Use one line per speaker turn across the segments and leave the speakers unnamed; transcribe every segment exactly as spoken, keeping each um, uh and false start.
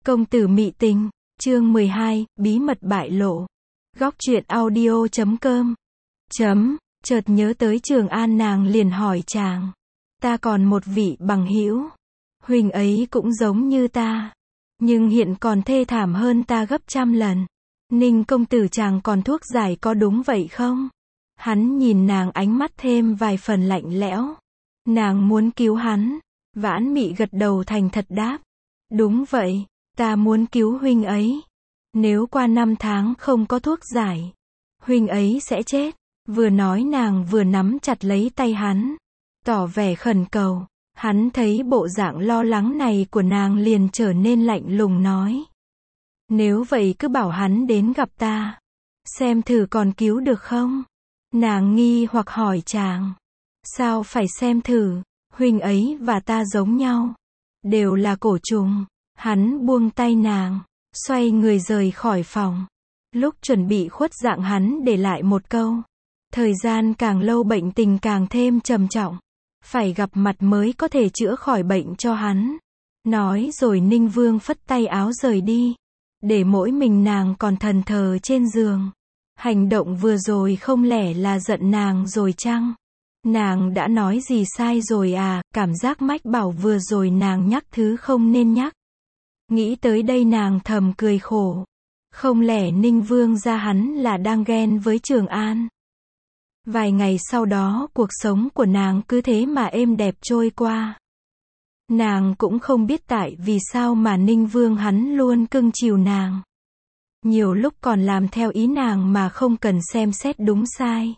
Công tử mị tình, chương mười hai, bí mật bại lộ. Góc truyện audio chấm com. Chấm, chợt nhớ tới Trường An nàng liền hỏi chàng. Ta còn một vị bằng hữu. Huynh ấy cũng giống như ta. Nhưng hiện còn thê thảm hơn ta gấp trăm lần. Ninh công tử chàng còn thuốc giải có đúng vậy không? Hắn nhìn nàng ánh mắt thêm vài phần lạnh lẽo. Nàng muốn cứu hắn. Vãn Mị gật đầu thành thật đáp. Đúng vậy. Ta muốn cứu huynh ấy. Nếu qua năm tháng không có thuốc giải, huynh ấy sẽ chết. Vừa nói nàng vừa nắm chặt lấy tay hắn, tỏ vẻ khẩn cầu. Hắn thấy bộ dạng lo lắng này của nàng liền trở nên lạnh lùng nói. Nếu vậy cứ bảo hắn đến gặp ta. Xem thử còn cứu được không? Nàng nghi hoặc hỏi chàng. Sao phải xem thử? Huynh ấy và ta giống nhau. Đều là cổ trùng. Hắn buông tay nàng, xoay người rời khỏi phòng. Lúc chuẩn bị khuất dạng hắn để lại một câu. Thời gian càng lâu bệnh tình càng thêm trầm trọng. Phải gặp mặt mới có thể chữa khỏi bệnh cho hắn. Nói rồi Ninh Vương phất tay áo rời đi. Để mỗi mình nàng còn thần thờ trên giường. Hành động vừa rồi không lẽ là giận nàng rồi chăng? Nàng đã nói gì sai rồi à? Cảm giác mách bảo vừa rồi nàng nhắc thứ không nên nhắc. Nghĩ tới đây nàng thầm cười khổ. Không lẽ Ninh Vương gia hắn là đang ghen với Trường An? Vài ngày sau đó cuộc sống của nàng cứ thế mà êm đẹp trôi qua. Nàng cũng không biết tại vì sao mà Ninh Vương hắn luôn cưng chiều nàng. Nhiều lúc còn làm theo ý nàng mà không cần xem xét đúng sai.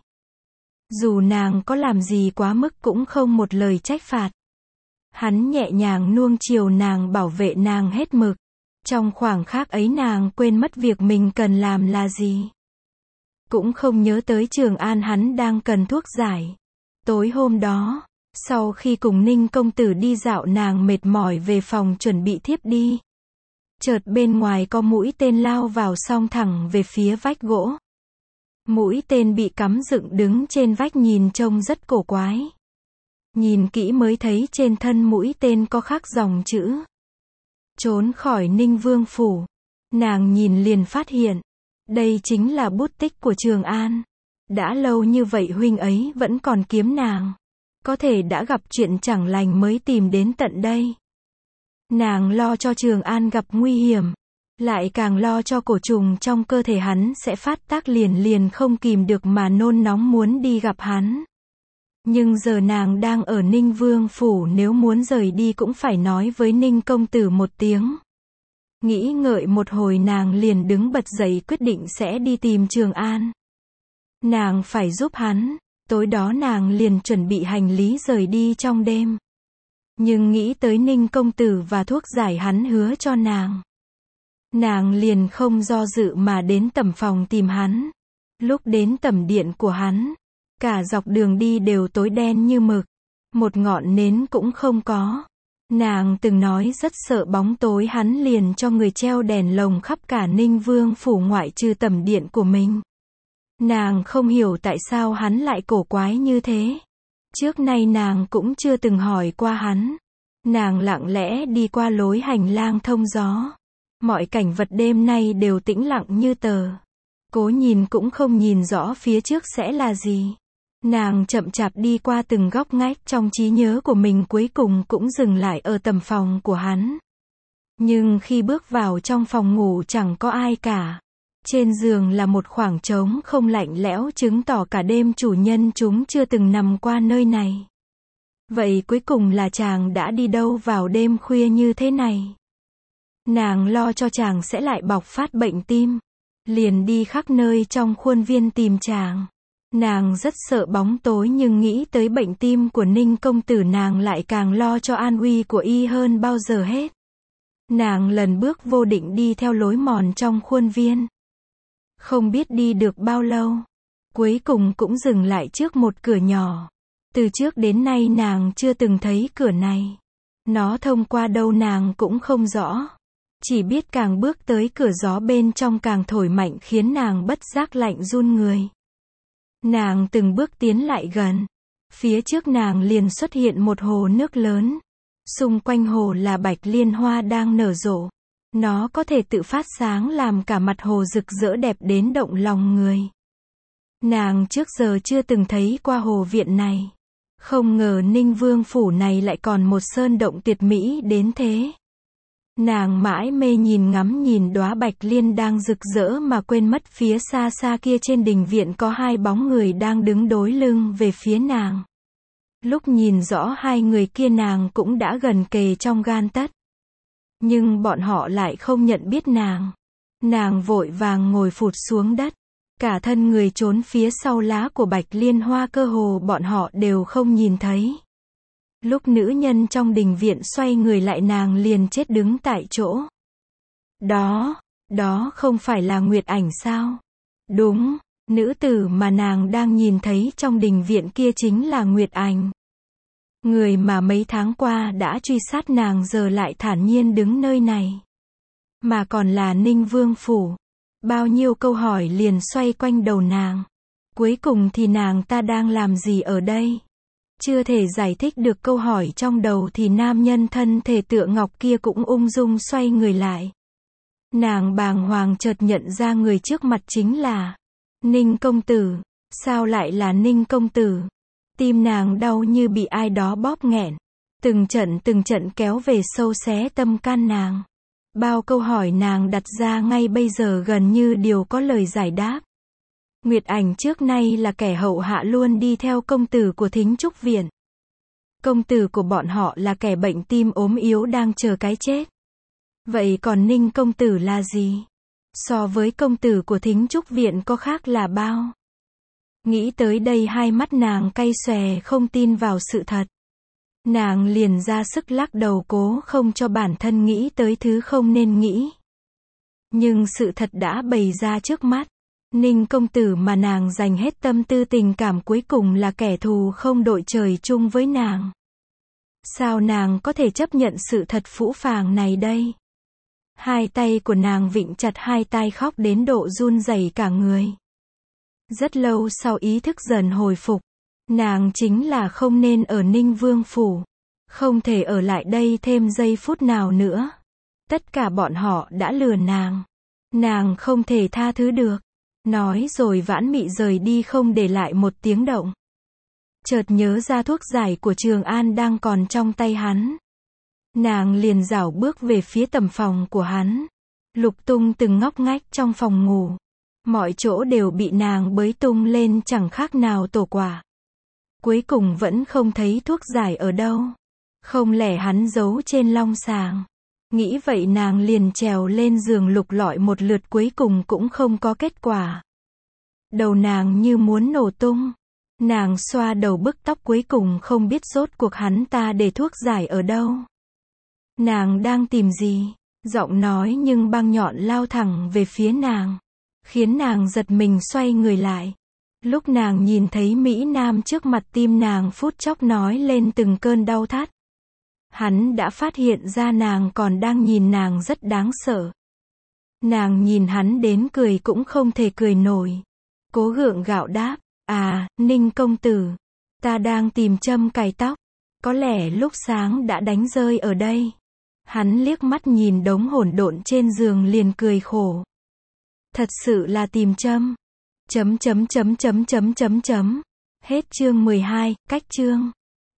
Dù nàng có làm gì quá mức cũng không một lời trách phạt. Hắn nhẹ nhàng nuông chiều nàng, bảo vệ nàng hết mực. Trong khoảng khắc ấy nàng quên mất việc mình cần làm là gì. Cũng không nhớ tới Trường An hắn đang cần thuốc giải. Tối hôm đó, sau khi cùng Ninh công tử đi dạo nàng mệt mỏi về phòng chuẩn bị thiếp đi. Chợt bên ngoài có mũi tên lao vào xông thẳng về phía vách gỗ. Mũi tên bị cắm dựng đứng trên vách nhìn trông rất cổ quái. Nhìn kỹ mới thấy trên thân mũi tên có khắc dòng chữ. Trốn khỏi Ninh Vương phủ. Nàng nhìn liền phát hiện. Đây chính là bút tích của Trường An. Đã lâu như vậy huynh ấy vẫn còn kiếm nàng. Có thể đã gặp chuyện chẳng lành mới tìm đến tận đây. Nàng lo cho Trường An gặp nguy hiểm. Lại càng lo cho cổ trùng trong cơ thể hắn sẽ phát tác, liền liền không kìm được mà nôn nóng muốn đi gặp hắn. Nhưng giờ nàng đang ở Ninh Vương phủ, nếu muốn rời đi cũng phải nói với Ninh công tử một tiếng. Nghĩ ngợi một hồi nàng liền đứng bật dậy quyết định sẽ đi tìm Trường An. Nàng phải giúp hắn. Tối đó nàng liền chuẩn bị hành lý rời đi trong đêm. Nhưng nghĩ tới Ninh công tử và thuốc giải hắn hứa cho nàng. Nàng liền không do dự mà đến tẩm phòng tìm hắn. Lúc đến tẩm điện của hắn, cả dọc đường đi đều tối đen như mực. Một ngọn nến cũng không có. Nàng từng nói rất sợ bóng tối, hắn liền cho người treo đèn lồng khắp cả Ninh Vương phủ ngoại trừ tẩm điện của mình. Nàng không hiểu tại sao hắn lại cổ quái như thế. Trước nay nàng cũng chưa từng hỏi qua hắn. Nàng lặng lẽ đi qua lối hành lang thông gió. Mọi cảnh vật đêm nay đều tĩnh lặng như tờ. Cố nhìn cũng không nhìn rõ phía trước sẽ là gì. Nàng chậm chạp đi qua từng góc ngách trong trí nhớ của mình, cuối cùng cũng dừng lại ở tầm phòng của hắn. Nhưng khi bước vào trong phòng ngủ chẳng có ai cả. Trên giường là một khoảng trống không, lạnh lẽo, chứng tỏ cả đêm chủ nhân chúng chưa từng nằm qua nơi này. Vậy cuối cùng là chàng đã đi đâu vào đêm khuya như thế này? Nàng lo cho chàng sẽ lại bộc phát bệnh tim. Liền đi khắp nơi trong khuôn viên tìm chàng. Nàng rất sợ bóng tối, nhưng nghĩ tới bệnh tim của Ninh công tử nàng lại càng lo cho an nguy của y hơn bao giờ hết. Nàng lần bước vô định đi theo lối mòn trong khuôn viên. Không biết đi được bao lâu. Cuối cùng cũng dừng lại trước một cửa nhỏ. Từ trước đến nay nàng chưa từng thấy cửa này. Nó thông qua đâu nàng cũng không rõ. Chỉ biết càng bước tới cửa gió bên trong càng thổi mạnh khiến nàng bất giác lạnh run người. Nàng từng bước tiến lại gần. Phía trước nàng liền xuất hiện một hồ nước lớn. Xung quanh hồ là bạch liên hoa đang nở rộ. Nó có thể tự phát sáng làm cả mặt hồ rực rỡ đẹp đến động lòng người. Nàng trước giờ chưa từng thấy qua hồ viện này. Không ngờ Ninh Vương phủ này lại còn một sơn động tuyệt mỹ đến thế. Nàng mãi mê nhìn ngắm nhìn đóa bạch liên đang rực rỡ mà quên mất phía xa xa kia trên đình viện có hai bóng người đang đứng đối lưng về phía nàng. Lúc nhìn rõ hai người kia nàng cũng đã gần kề trong gan tấc. Nhưng bọn họ lại không nhận biết nàng. Nàng vội vàng ngồi phụt xuống đất. Cả thân người trốn phía sau lá của bạch liên hoa, cơ hồ bọn họ đều không nhìn thấy. Lúc nữ nhân trong đình viện xoay người lại, nàng liền chết đứng tại chỗ. Đó, đó không phải là Nguyệt Ảnh sao? Đúng, nữ tử mà nàng đang nhìn thấy trong đình viện kia chính là Nguyệt Ảnh. Người mà mấy tháng qua đã truy sát nàng giờ lại thản nhiên đứng nơi này. Mà còn là Ninh Vương phủ. Bao nhiêu câu hỏi liền xoay quanh đầu nàng. Cuối cùng thì nàng ta đang làm gì ở đây? Chưa thể giải thích được câu hỏi trong đầu thì nam nhân thân thể tựa ngọc kia cũng ung dung xoay người lại. Nàng bàng hoàng chợt nhận ra người trước mặt chính là Ninh công tử. Sao lại là Ninh công tử? Tim nàng đau như bị ai đó bóp nghẹn. Từng trận từng trận kéo về sâu xé tâm can nàng. Bao câu hỏi nàng đặt ra ngay bây giờ gần như đều có lời giải đáp. Nguyệt Ảnh trước nay là kẻ hậu hạ luôn đi theo công tử của Thính Trúc Viện. Công tử của bọn họ là kẻ bệnh tim ốm yếu đang chờ cái chết. Vậy còn Ninh công tử là gì? So với công tử của Thính Trúc Viện có khác là bao? Nghĩ tới đây hai mắt nàng cay xòe không tin vào sự thật. Nàng liền ra sức lắc đầu cố không cho bản thân nghĩ tới thứ không nên nghĩ. Nhưng sự thật đã bày ra trước mắt. Ninh công tử mà nàng dành hết tâm tư tình cảm cuối cùng là kẻ thù không đội trời chung với nàng. Sao nàng có thể chấp nhận sự thật phũ phàng này đây? Hai tay của nàng vịn chặt hai tai khóc đến độ run rẩy cả người. Rất lâu sau ý thức dần hồi phục. Nàng chính là không nên ở Ninh Vương phủ. Không thể ở lại đây thêm giây phút nào nữa. Tất cả bọn họ đã lừa nàng. Nàng không thể tha thứ được. Nói rồi vãn mị rời đi không để lại một tiếng động. Chợt nhớ ra thuốc giải của Trường An đang còn trong tay hắn. Nàng liền rảo bước về phía tầm phòng của hắn. Lục tung từng ngóc ngách trong phòng ngủ. Mọi chỗ đều bị nàng bới tung lên chẳng khác nào tổ quả. Cuối cùng vẫn không thấy thuốc giải ở đâu. Không lẽ hắn giấu trên long sàng? Nghĩ vậy nàng liền trèo lên giường lục lọi một lượt, cuối cùng cũng không có kết quả. Đầu nàng như muốn nổ tung. Nàng xoa đầu bức tóc, cuối cùng không biết rốt cuộc hắn ta để thuốc giải ở đâu. Nàng đang tìm gì? Giọng nói nhưng băng nhọn lao thẳng về phía nàng. Khiến nàng giật mình xoay người lại. Lúc nàng nhìn thấy Mỹ Nam trước mặt, tim nàng phút chốc nói lên từng cơn đau thắt. Hắn đã phát hiện ra nàng còn đang nhìn nàng rất đáng sợ. Nàng nhìn hắn đến cười cũng không thể cười nổi. Cố gượng gạo đáp, à, Ninh công tử. Ta đang tìm châm cài tóc. Có lẽ lúc sáng đã đánh rơi ở đây. Hắn liếc mắt nhìn đống hỗn độn trên giường liền cười khổ. Thật sự là tìm châm. Chấm chấm chấm chấm chấm chấm chấm. Hết chương mười hai, cách chương.